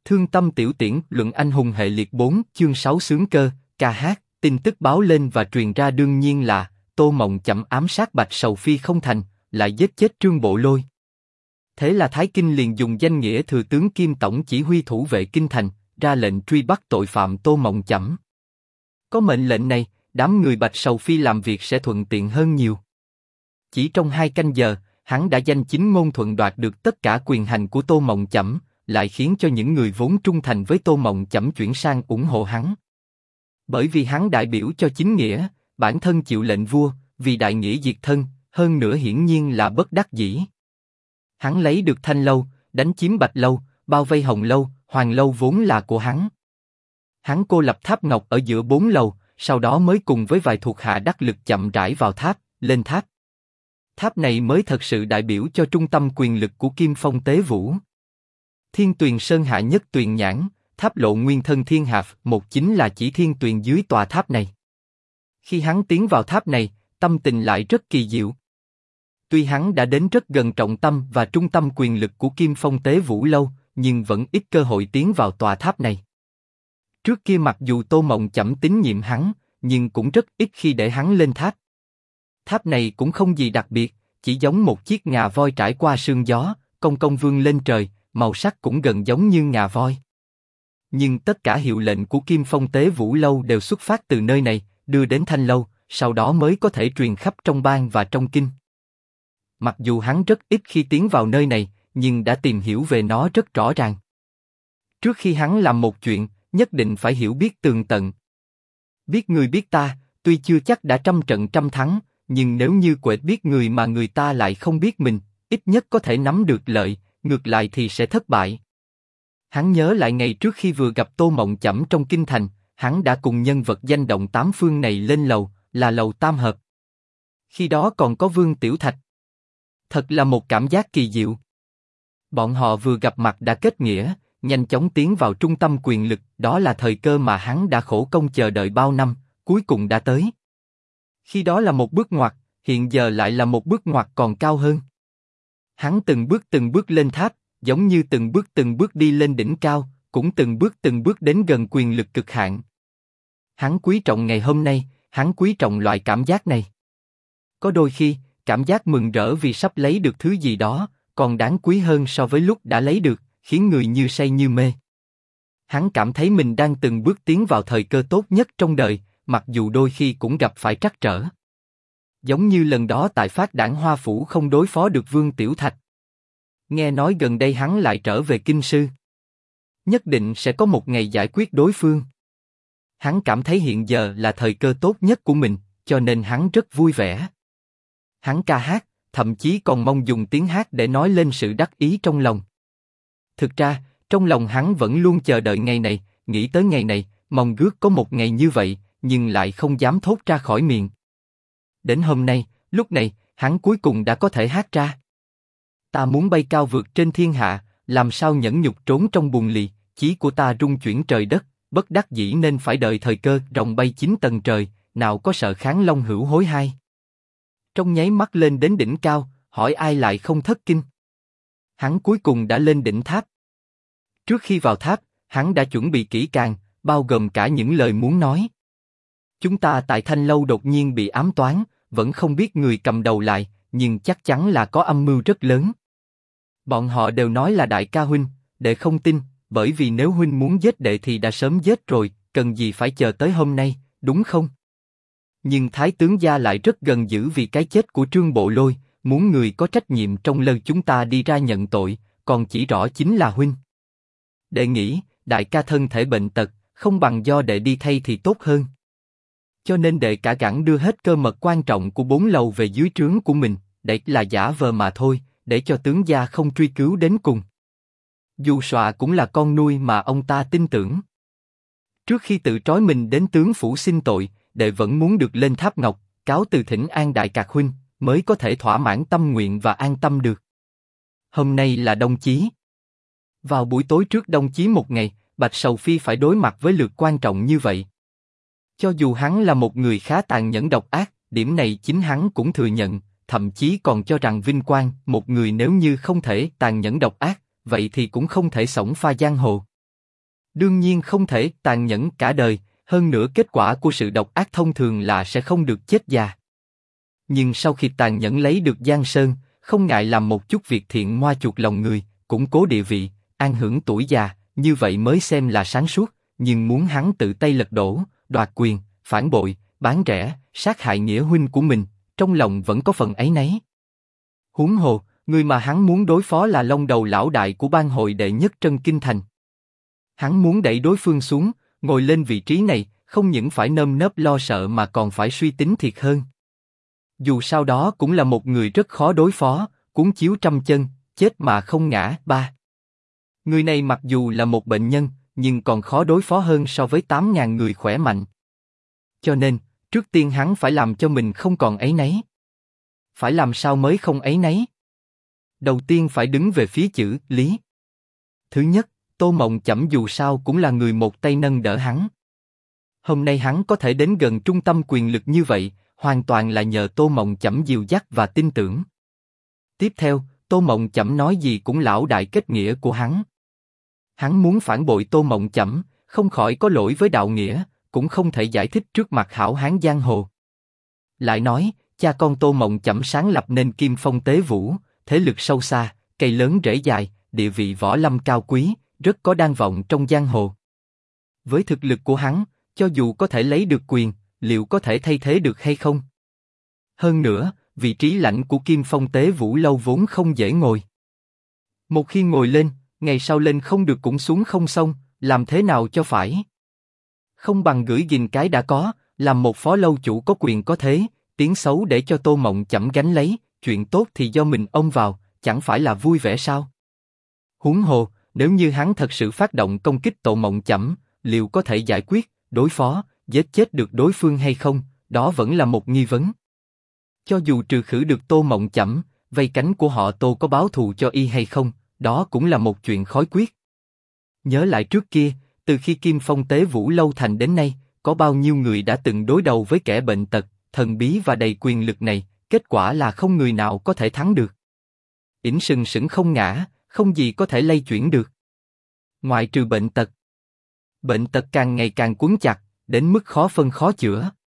Thương tâm tiểu tiễn, luận anh hùng hệ liệt 4, chương 6 sướng cơ, ca hát, tin tức báo lên và truyền ra đương nhiên là Tô Mộng Chẩm ám sát Bạch Sầu Phi không thành, lại giết chết Trương Bộ Lôi. Thế là Thái Kinh liền dùng danh nghĩa thừa tướng kiêm tổng chỉ huy thủ vệ kinh thành, ra lệnh truy bắt tội phạm Tô Mộng Chẩm. Có mệnh lệnh này, đám người Bạch Sầu Phi làm việc sẽ thuận tiện hơn nhiều. Chỉ trong 2 canh giờ, hắn đã danh chính ngôn thuận đoạt được tất cả quyền hành của Tô Mộng Chẩm, lại khiến cho những người vốn trung thành với Tô Mộng Chẩm chuyển sang ủng hộ hắn. Bởi vì hắn đại biểu cho chính nghĩa, bản thân chịu lệnh vua, vì đại nghĩa diệt thân, hơn nữa hiển nhiên là bất đắc dĩ. Hắn lấy được Thanh Lâu, đánh chiếm Bạch Lâu, bao vây Hồng Lâu, Hoàng Lâu vốn là của hắn. Hắn cô lập tháp ngọc ở giữa 4 lầu, sau đó mới cùng với vài thuộc hạ đắc lực chậm rãi vào tháp, lên tháp. Tháp này mới thật sự đại biểu cho trung tâm quyền lực của Kim Phong Tế Vũ. Thiên Tuyền Sơn hạ nhất tuyền nhãn, tháp lộ nguyên thân thiên hạp, một chính là chỉ Thiên Tuyền dưới tòa tháp này. Khi hắn tiến vào tháp này, tâm tình lại rất kỳ diệu. Tuy hắn đã đến rất gần trọng tâm và trung tâm quyền lực của Kim Phong Tế Vũ lâu, nhưng vẫn ít cơ hội tiến vào tòa tháp này. Trước kia mặc dù Tô Mộng Chẩm tín nhiệm hắn, nhưng cũng rất ít khi để hắn lên tháp. Tháp này cũng không gì đặc biệt, chỉ giống một chiếc ngà voi trải qua sương gió, cong cong vươn lên trời, màu sắc cũng gần giống như ngà voi. Nhưng tất cả hiệu lệnh của Kim Phong Tế Vũ lâu đều xuất phát từ nơi này, đưa đến Thanh Lâu, sau đó mới có thể truyền khắp trong bang và trong kinh. Mặc dù hắn rất ít khi tiến vào nơi này, nhưng đã tìm hiểu về nó rất rõ ràng. Trước khi hắn làm một chuyện, nhất định phải hiểu biết tường tận. Biết người biết ta, tuy chưa chắc đã trăm trận trăm thắng, nhưng nếu như quệt biết người mà người ta lại không biết mình, ít nhất có thể nắm được lợi, ngược lại thì sẽ thất bại. Hắn nhớ lại ngày trước khi vừa gặp Tô Mộng Chẩm trong kinh thành, hắn đã cùng nhân vật danh động tám phương này lên lầu, là lầu Tam Hợp. Khi đó còn có Vương Tiểu Thạch. Thật là một cảm giác kỳ diệu. Bọn họ vừa gặp mặt đã kết nghĩa, nhanh chóng tiến vào trung tâm quyền lực, đó là thời cơ mà hắn đã khổ công chờ đợi bao năm, cuối cùng đã tới. Khi đó là một bước ngoặt, hiện giờ lại là một bước ngoặt còn cao hơn. Hắn từng bước lên tháp, giống như từng bước đi lên đỉnh cao, cũng từng bước đến gần quyền lực cực hạn. Hắn quý trọng ngày hôm nay, hắn quý trọng loại cảm giác này. Có đôi khi, cảm giác mừng rỡ vì sắp lấy được thứ gì đó, còn đáng quý hơn so với lúc đã lấy được, khiến người như say như mê. Hắn cảm thấy mình đang từng bước tiến vào thời cơ tốt nhất trong đời, mặc dù đôi khi cũng gặp phải trắc trở. Giống như lần đó tại Phát Đản Hoa Phủ không đối phó được Vương Tiểu Thạch. Nghe nói gần đây hắn lại trở về kinh sư. Nhất định sẽ có một ngày giải quyết đối phương. Hắn cảm thấy hiện giờ là thời cơ tốt nhất của mình, cho nên hắn rất vui vẻ. Hắn ca hát, thậm chí còn mong dùng tiếng hát để nói lên sự đắc ý trong lòng. Thực ra, trong lòng hắn vẫn luôn chờ đợi ngày này, nghĩ tới ngày này, mong ước có một ngày như vậy, nhưng lại không dám thốt ra khỏi miệng. Đến hôm nay, lúc này, hắn cuối cùng đã có thể hát ra. Ta muốn bay cao vượt trên thiên hạ, làm sao nhẫn nhục trốn trong bùn lì, chí của ta rung chuyển trời đất, bất đắc dĩ nên phải đợi thời cơ, rồng bay 9 tầng trời, nào có sợ kháng long hữu hối hai. Trong nháy mắt lên đến đỉnh cao, hỏi ai lại không thất kinh. Hắn cuối cùng đã lên đỉnh tháp. Trước khi vào tháp, hắn đã chuẩn bị kỹ càng, bao gồm cả những lời muốn nói. Chúng ta tại Thanh Lâu đột nhiên bị ám toán, vẫn không biết người cầm đầu lại, nhưng chắc chắn là có âm mưu rất lớn. Bọn họ đều nói là đại ca huynh, đệ không tin, bởi vì nếu huynh muốn giết đệ thì đã sớm giết rồi, cần gì phải chờ tới hôm nay, đúng không? Nhưng Thái tướng gia lại rất gần dữ vì cái chết của Trương Bộ Lôi, muốn người có trách nhiệm trong lời chúng ta đi ra nhận tội, còn chỉ rõ chính là huynh. Đệ nghĩ, đại ca thân thể bệnh tật, không bằng do đệ đi thay thì tốt hơn. Cho nên đệ cả gẵn đưa hết cơ mật quan trọng của 4 lầu về dưới trướng của mình, để là giả vờ mà thôi, để cho tướng gia không truy cứu đến cùng. Dù Soạ cũng là con nuôi mà ông ta tin tưởng. Trước khi tự trói mình đến tướng phủ xin tội, đệ vẫn muốn được lên tháp ngọc, cáo từ thỉnh an đại cạc huynh, mới có thể thỏa mãn tâm nguyện và an tâm được. Hôm nay là đông chí. Vào buổi tối trước đông chí một ngày, Bạch Sầu Phi phải đối mặt với lượt quan trọng như vậy. Cho dù hắn là một người khá tàn nhẫn độc ác, điểm này chính hắn cũng thừa nhận, thậm chí còn cho rằng vinh quang, một người nếu như không thể tàn nhẫn độc ác, vậy thì cũng không thể xổng pha giang hồ. Đương nhiên không thể tàn nhẫn cả đời, hơn nữa kết quả của sự độc ác thông thường là sẽ không được chết già. Nhưng sau khi tàn nhẫn lấy được Giang Sơn, không ngại làm một chút việc thiện moa chuộc lòng người, củng cố địa vị, an hưởng tuổi già, như vậy mới xem là sáng suốt. Nhưng muốn hắn tự tay lật đổ, đoạt quyền, phản bội, bán rẻ, sát hại nghĩa huynh của mình, trong lòng vẫn có phần áy náy. Huống hồ, người mà hắn muốn đối phó là Long Đầu lão đại của bang hội đệ nhất Trân Kinh Thành. Hắn muốn đẩy đối phương xuống, ngồi lên vị trí này, không những phải nơm nớp lo sợ mà còn phải suy tính thiệt hơn. Dù sao đó cũng là một người rất khó đối phó, cuốn chiếu trăm chân, chết mà không ngã. Ba. Người này mặc dù là một bệnh nhân, nhưng còn khó đối phó hơn so với 8.000 người khỏe mạnh. Cho nên, trước tiên hắn phải làm cho mình không còn áy náy. Phải làm sao mới không áy náy? Đầu tiên phải đứng về phía chữ lý. Thứ nhất, Tô Mộng Chẩm dù sao cũng là người một tay nâng đỡ hắn. Hôm nay hắn có thể đến gần trung tâm quyền lực như vậy, hoàn toàn là nhờ Tô Mộng Chẩm dìu dắt và tin tưởng. Tiếp theo, Tô Mộng Chẩm nói gì cũng lão đại kết nghĩa của hắn. Hắn muốn phản bội Tô Mộng Chẩm, không khỏi có lỗi với đạo nghĩa, cũng không thể giải thích trước mặt hảo hán giang hồ. Lại nói, cha con Tô Mộng Chẩm sáng lập nên Kim Phong Tế Vũ, thế lực sâu xa, cây lớn rễ dài, địa vị võ lâm cao quý, rất có đan vọng trong giang hồ. Với thực lực của hắn, cho dù có thể lấy được quyền, liệu có thể thay thế được hay không? Hơn nữa, vị trí lãnh của Kim Phong Tế Vũ lâu vốn không dễ ngồi. Một khi ngồi lên, ngày sau lên không được cũng xuống không xong, làm thế nào cho phải? Không bằng gửi gìn cái đã có, làm một phó lâu chủ có quyền có thế, tiếng xấu để cho Tô Mộng Chẩm gánh lấy, chuyện tốt thì do mình ôm vào, chẳng phải là vui vẻ sao? Huống hồ, nếu như hắn thật sự phát động công kích Tô Mộng Chẩm, liệu có thể giải quyết, đối phó, giết chết được đối phương hay không? Đó vẫn là một nghi vấn. Cho dù trừ khử được Tô Mộng Chẩm, vây cánh của họ Tô có báo thù cho y hay không, đó cũng là một chuyện khó quyết. Nhớ lại trước kia, từ khi Kim Phong Tế Vũ lâu thành đến nay, có bao nhiêu người đã từng đối đầu với kẻ bệnh tật, thần bí và đầy quyền lực này, kết quả là không người nào có thể thắng được. Ỉn sừng sững không ngã, không gì có thể lay chuyển được. Ngoại trừ bệnh tật. Bệnh tật càng ngày càng quấn chặt, đến mức khó phân khó chữa.